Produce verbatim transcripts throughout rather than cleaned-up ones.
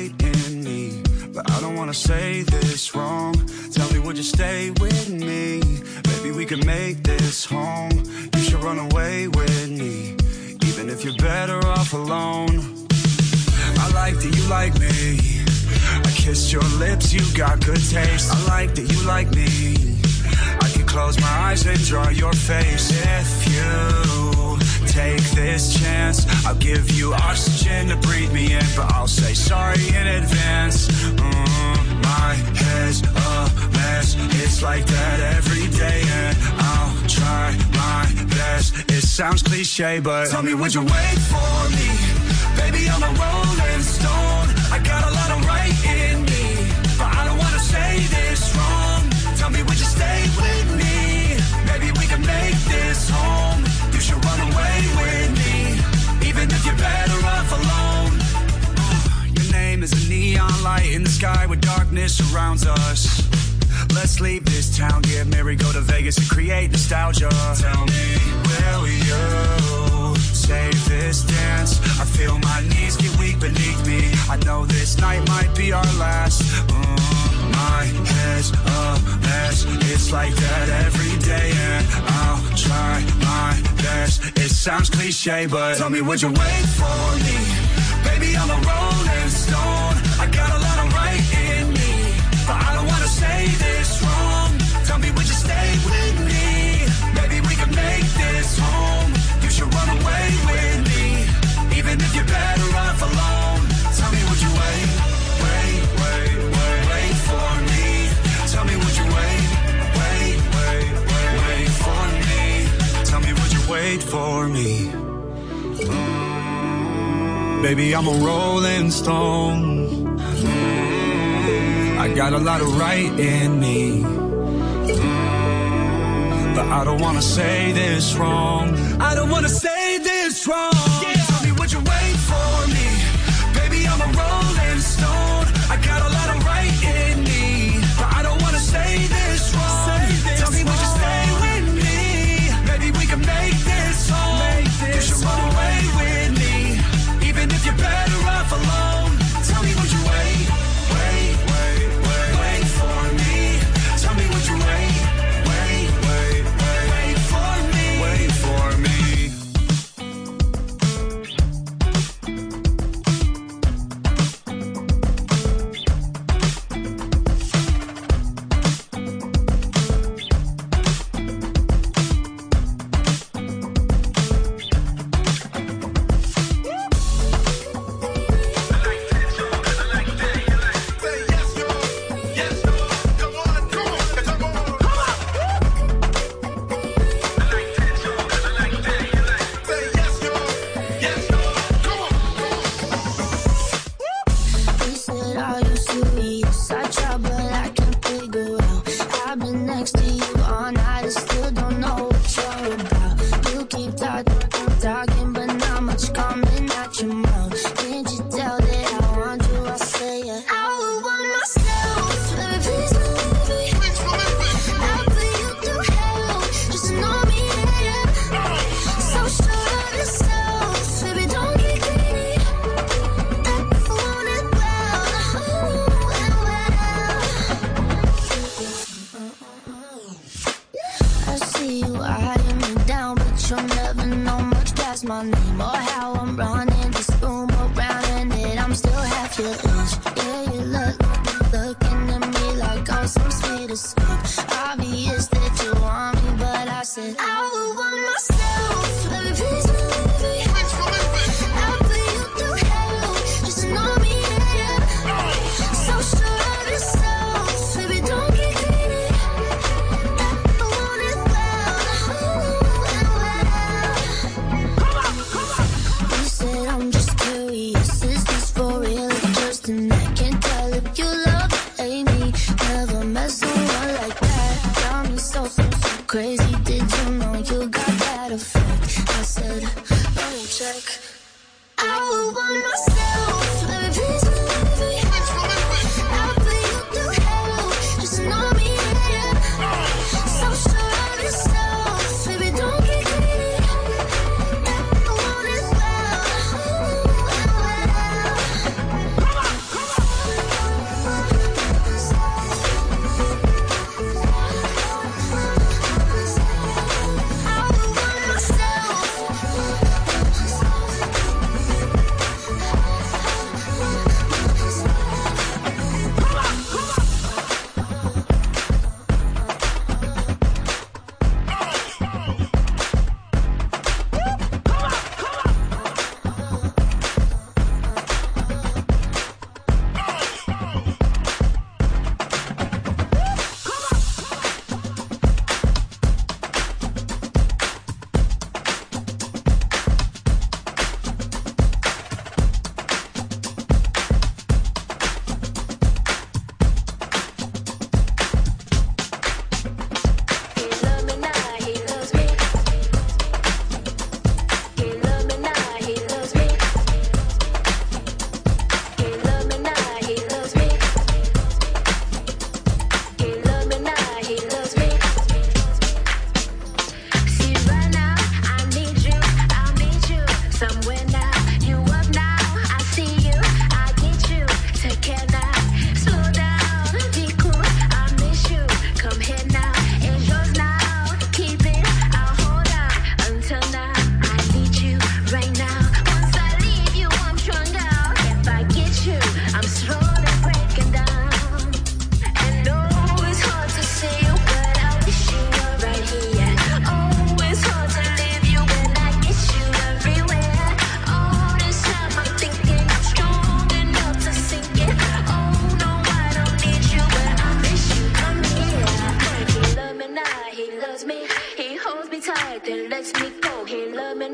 right in me, but I don't wanna say this wrong. Tell me, would you stay with me? Maybe we can make this home. You should run away with me, even if you're better off alone. I like that you like me. I kissed your lips, you got good taste. I like that you like me. I can close my eyes and draw your face. If you take this chance, I'll give you oxygen to breathe me in, but I'll say sorry in advance. Mm, my head's a mess. It's like that every day, and I'll try my best. It sounds cliche, but tell me, would you wait for me? Baby, I'm a rolling stone. I got a lot of right in me, but I don't wanna say this wrong. Tell me, would you stay with me? Maybe we can make this home. You should run away with me, even if you're better off alone. Your name is a neon light in the sky where darkness surrounds us. Let's leave this town, get married, go to Vegas and create nostalgia. Tell me, will you save this dance? I feel my knees get weak beneath me. I know this night might be our last. Mm, my head's a mess. It's like that every day, and I'll try my best. It sounds cliche, but tell me, would you wait for me? Baby, I'm a rolling stone. I got a lot of right in me, but I don't wanna say this wrong. Tell me, would you stay with me? Maybe we can make this home. You should run away with me, even if you're better off alone. Tell me, would you wait, wait, wait, wait, wait for me? Tell me, would you wait, wait, wait, wait, wait for me? Tell me, would you wait for me? Mm, baby, I'm a rolling stone. Mm, I got a lot of right in me, mm, but I don't wanna say this wrong. I don't wanna say this wrong. Yeah. Tell me, would you wait for me? Baby, I'm a rolling stone. I got a lot of right in me, but I don't wanna say this wrong. Say this Tell me, wrong. Would you stay with me? Maybe we can make this home. Make this you should run away with me, even if you're better off alone. Tell me, would you wait, wait, wait, wait, wait for me? Tell me, would you wait, wait, wait, wait, wait for me? Wait for me. My name or how I'm running this room around in it. I'm still half your age. Yeah, you look looking at me like I'm some sweet escape. Obvious that you want me, but I said I would want myself. Baby, please believe me. I'll put you through hell just to know me. Yeah. So sure of yourself, baby, don't get greedy. I want it well. I'm just curious, is this for real? Just and I can't tell if you love or hate me. Never met someone like that. Got me so, so, so crazy. Did you know you got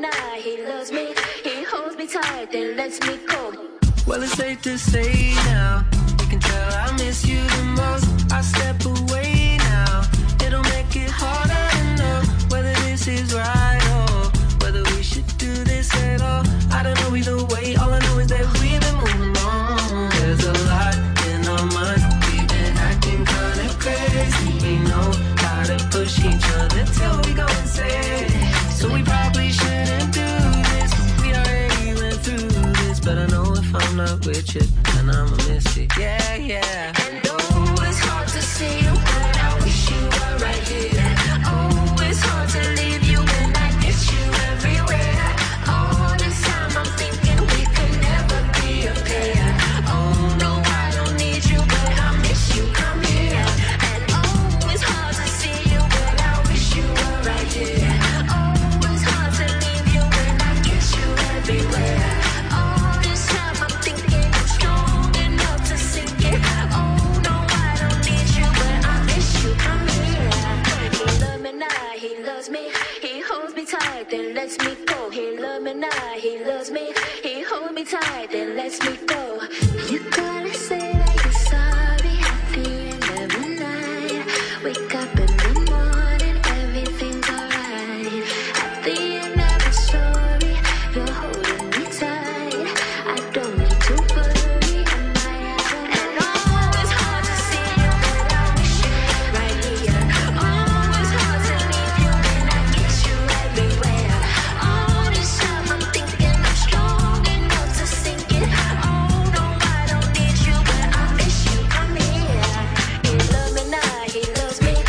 night, he loves me. He holds me tight, then lets me go. Well, it's safe to say now, you can tell I miss you the most. I step away now, it'll make it harder to know whether this is right or whether we should do this at all. I don't know either way, all I know is that we've been moving on. There's a lot in our minds, we've been acting kinda crazy. We know how to push each other till we go insane. So we probably shouldn't do this, we already went through this. But I know if I'm not with you, then I'ma miss it, yeah, yeah. And oh, it's hard to see you, but I wish you were right here. Oh, it's hard to leave you when I miss you everywhere. All this time I'm thinking we could never be a pair. Oh no, I don't need you, but I miss you, come here. And oh, it's hard to see you, but I wish you were right here. Oh, it's hard to leave you when I miss you everywhere. All this time I'm thinking I'm strong enough to sink it. Oh no, I don't need you, but I miss you, come here. He loves me now, he loves me. He holds me tight, then lets me go. He loves me now, he loves me. He holds me tight, then lets me go. You gotta say that you're sorry at the end of the night. Wake up in the morning, everything's alright. At the end of the story, you're holding me tight. I don't need to worry, am I out? And oh, it's hard to see you, but I wish you were right here. Oh, it's hard to leave you when I miss you everywhere. All this time I'm thinking I'm strong enough to sink it. Oh no, I don't need you, but I miss you, come here. He loves me now, he loves me.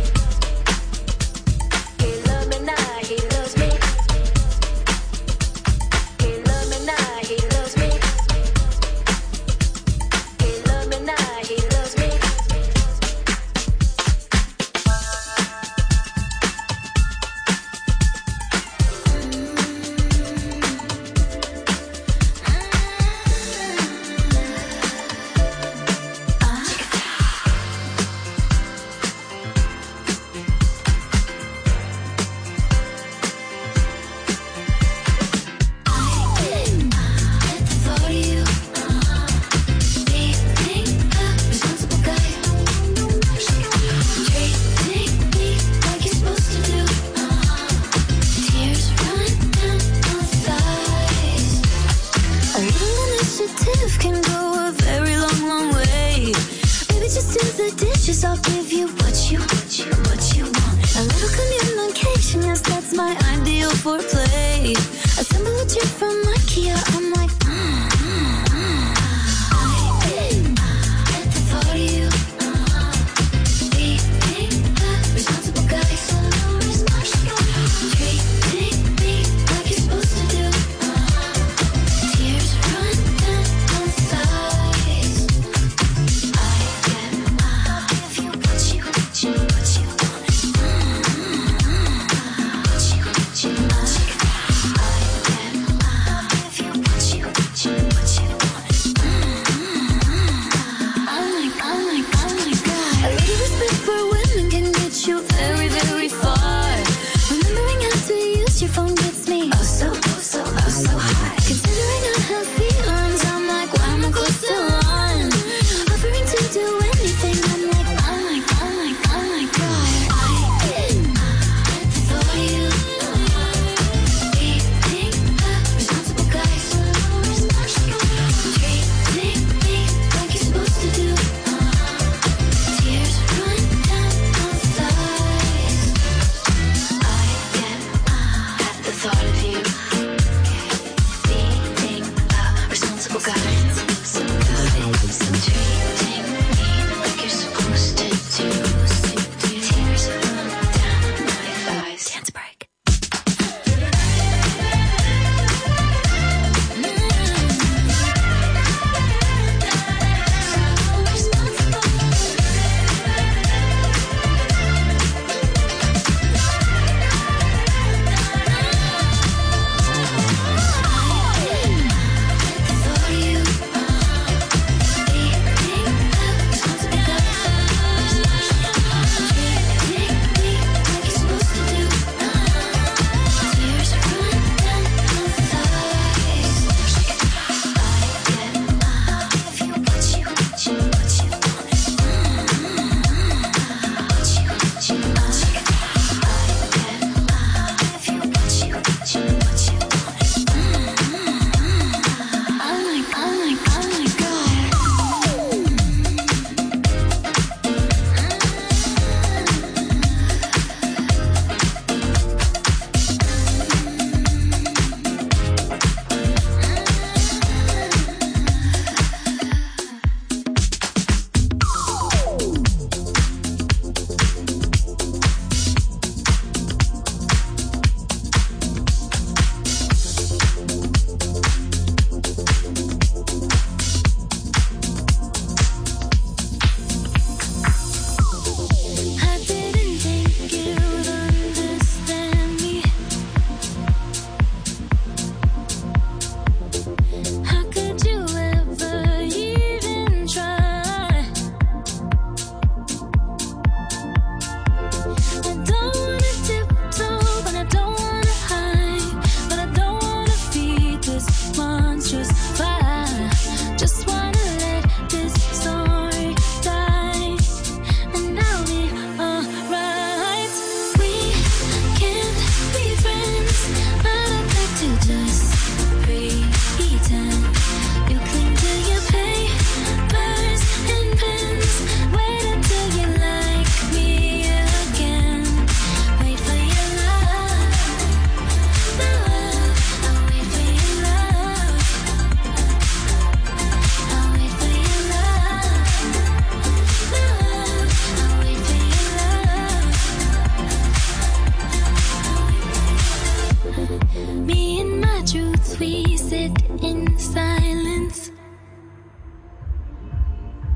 He loves me now, he loves me. He loves me now, he loves me. He loves me now, he loves me. A little initiative can go a very long, long way. Maybe just do the dishes, I'll give you what you, what you, what you want. A little communication, yes, that's my ideal foreplay. Assemble a chair from IKEA, I'm like, mm, mm, mm. I get the thought of you, uh-huh. Being a responsible guy, so responsible. Treating me like you're supposed to do, uh-huh. Tears run down my thighs. I get, I'll give you what you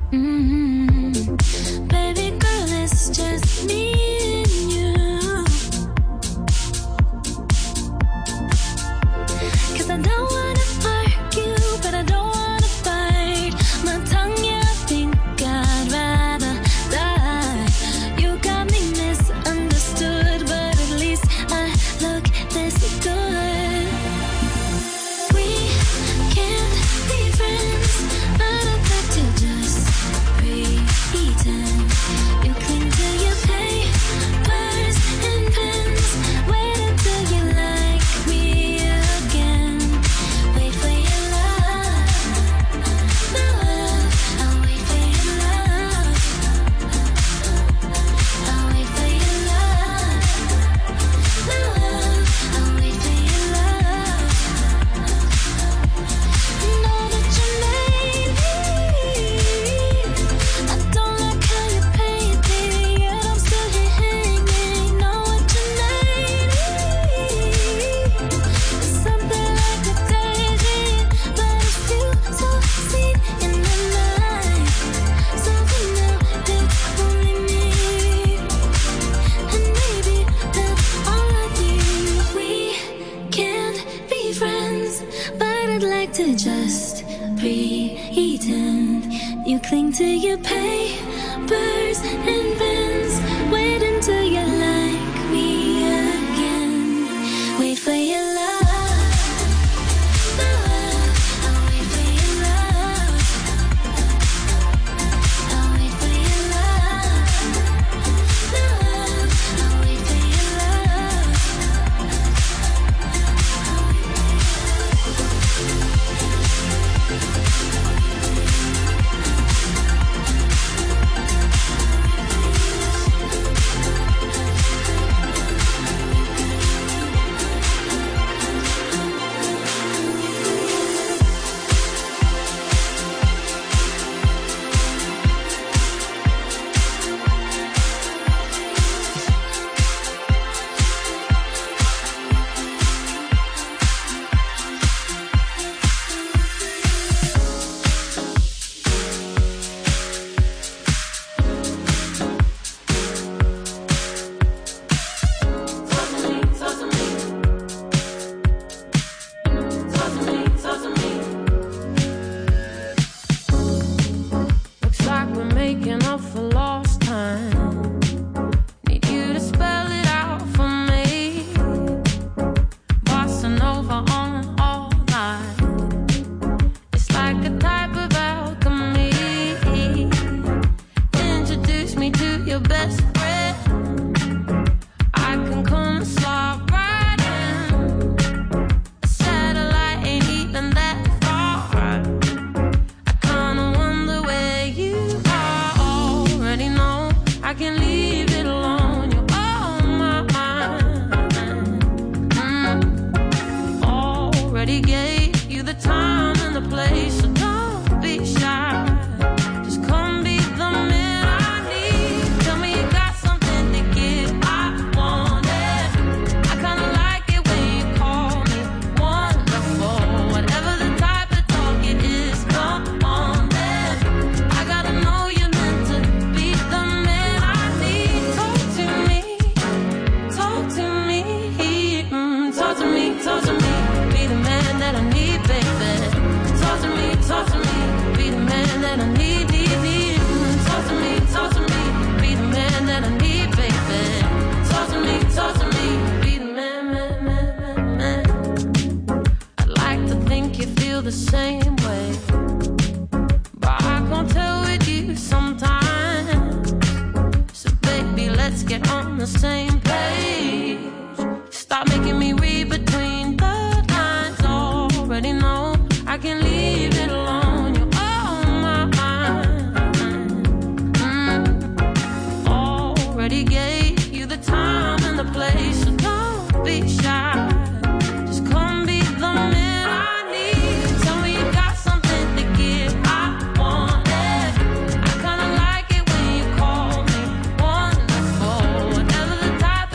Whatever the type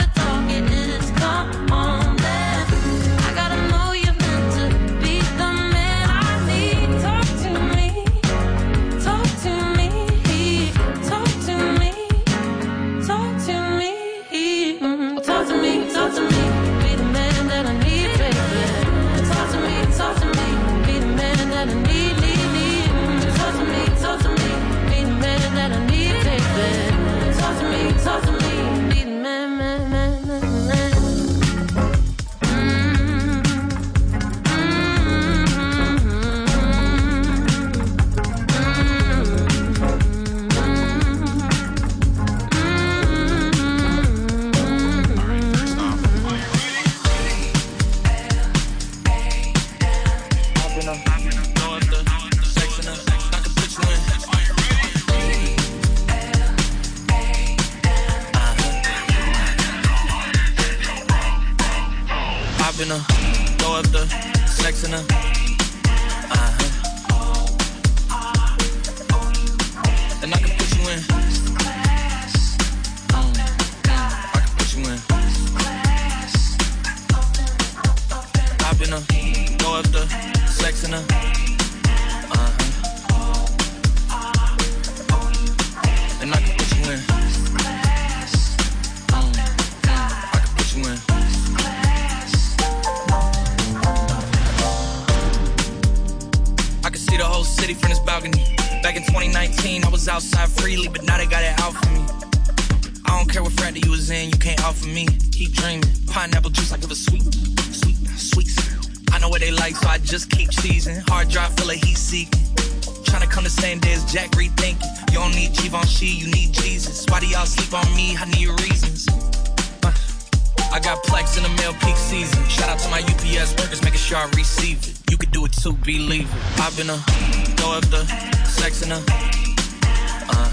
flexing her. Uh-huh. And I can put you in. Um, I can put you in. Hop in her, go up the flexing her. Uh-huh. And I can put you in. Um, I can put you in. I can see the whole city from this balcony. Back in twenty nineteen, I was outside freely, but now they got it out for me. I don't care what frat you was in, you can't offer me. Keep dreaming, pineapple juice like it was sweet, sweet, sweet. I know what they like, so I just keep cheesing. Hard drive full of heat seeking. Tryna come the same day as Jack rethinking. You don't need Givenchy, you need Jesus. Why do y'all sleep on me? I need reasons. Uh, I got Plex in the mail peak season. Shout out to my U P S workers, making sure I receive it. You can do it too, believe it. I've been a go up the sex in her. Uh-huh.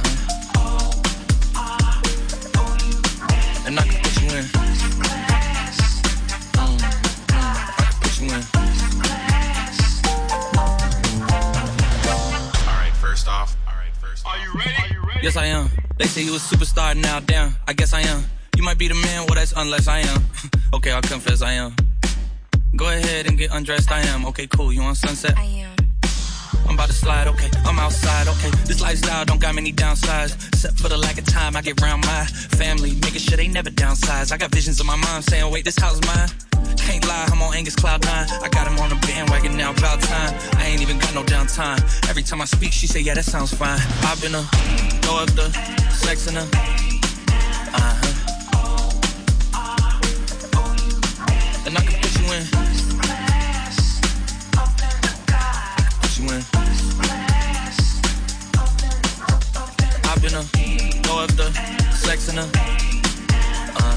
And I can put you in. Um, I can put you in. Alright, first off. Alright, first off. Are you ready? Are you ready? Yes, I am. They say you a superstar now, damn. I guess I am. You might be the man, well, that's unless I am. Okay, I'll confess I am. Go ahead and get undressed, I am. Okay, cool, you on Sunset? I am. I'm about to slide, okay, I'm outside, okay. This lifestyle don't got many downsides. Except for the lack of time I get around my family, making sure they never downsize. I got visions of my mom saying, wait, this house mine. Can't lie, I'm on Angus Cloud nine. I got him on the bandwagon now, about time. I ain't even got no downtime. Every time I speak, she say, yeah, that sounds fine. I've been a go up the sex in her. Uh-huh. And I can put you in. Put you in. I've been a go up the sex in her. Uh-huh.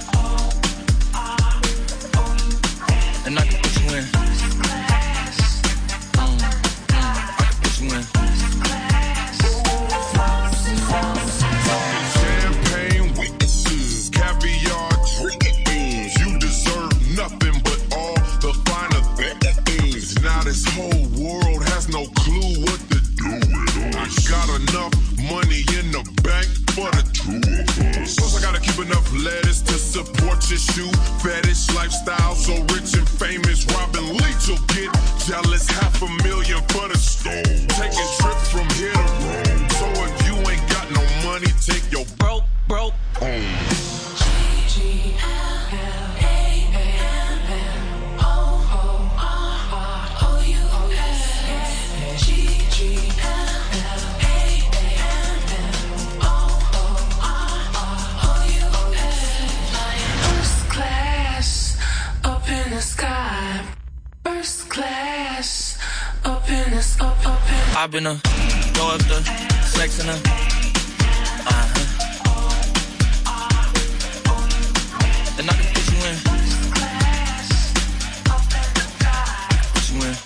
And I can put you in. Um, I can put you in. Champagne witnesses, caviar dreams. You deserve nothing but all the finer things. Now this whole world has no clue what to do with us. I got enough money in the bank for the two of us. Plus I gotta keep enough lettuce to support your shoe fetish lifestyle. So rich and famous, Robin Leach will get jealous. Half a million for the stone. Taking trips from here to Rome. So if you ain't got no money, take your broke, broke home. I've been a go up the sex in her. Uh-huh. And I can put you in. Put you in.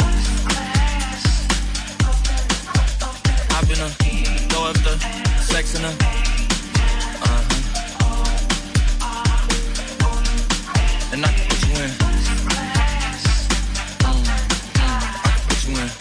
I've been a go up the sex in her. Uh-huh. And I can put you in. Um, I can put you in.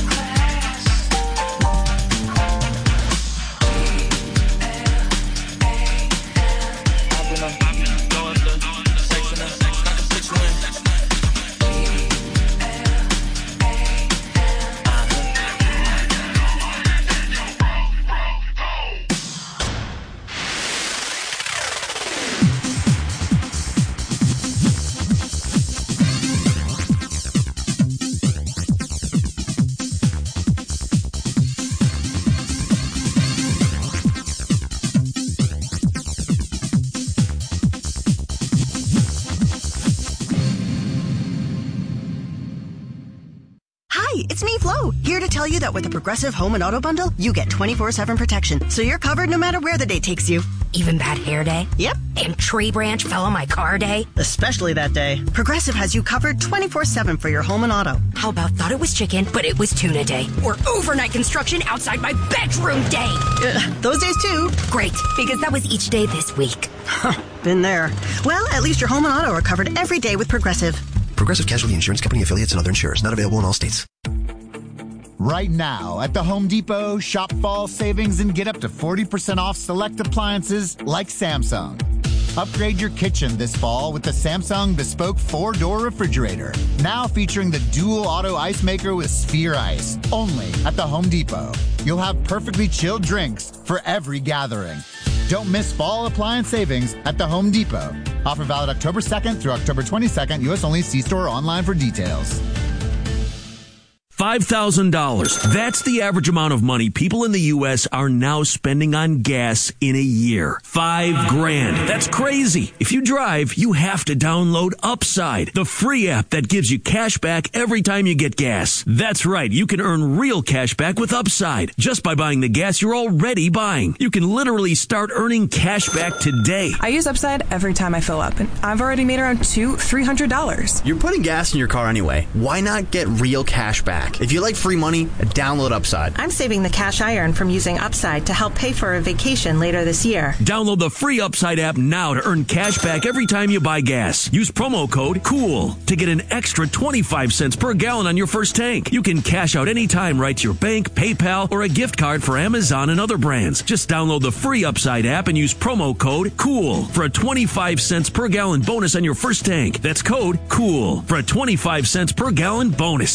It's me, Flo, here to tell you that with the Progressive Home and Auto Bundle, you get twenty-four seven protection, so you're covered no matter where the day takes you. Even bad hair day? Yep. And tree branch fell on my car day? Especially that day. Progressive has you covered twenty-four seven for your home and auto. How about thought it was chicken, but it was tuna day? Or overnight construction outside my bedroom day? Uh, those days too. Great, because that was each day this week. Been there. Well, at least your home and auto are covered every day with Progressive. Progressive Casualty Insurance Company affiliates and other insurers. Not available in all states. Right now at the Home Depot, shop fall savings and get up to forty percent off select appliances like Samsung. Upgrade your kitchen this fall with the Samsung Bespoke four-door refrigerator. Now featuring the dual auto ice maker with Sphere Ice. Only at the Home Depot. You'll have perfectly chilled drinks for every gathering. Don't miss fall appliance savings at the Home Depot. Offer valid October second through October twenty-second. U S only. See store or online for details. five thousand dollars. That's the average amount of money people in the U S are now spending on gas in a year. Five grand. That's crazy. If you drive, you have to download Upside, the free app that gives you cash back every time you get gas. That's right. You can earn real cash back with Upside just by buying the gas you're already buying. You can literally start earning cash back today. I use Upside every time I fill up, and I've already made around two, three hundred dollars. You're putting gas in your car anyway. Why not get real cash back? If you like free money, download Upside. I'm saving the cash I earn from using Upside to help pay for a vacation later this year. Download the free Upside app now to earn cash back every time you buy gas. Use promo code COOL to get an extra twenty-five cents per gallon on your first tank. You can cash out anytime right to your bank, PayPal, or a gift card for Amazon and other brands. Just download the free Upside app and use promo code COOL for a twenty-five cents per gallon bonus on your first tank. That's code COOL for a twenty-five cents per gallon bonus.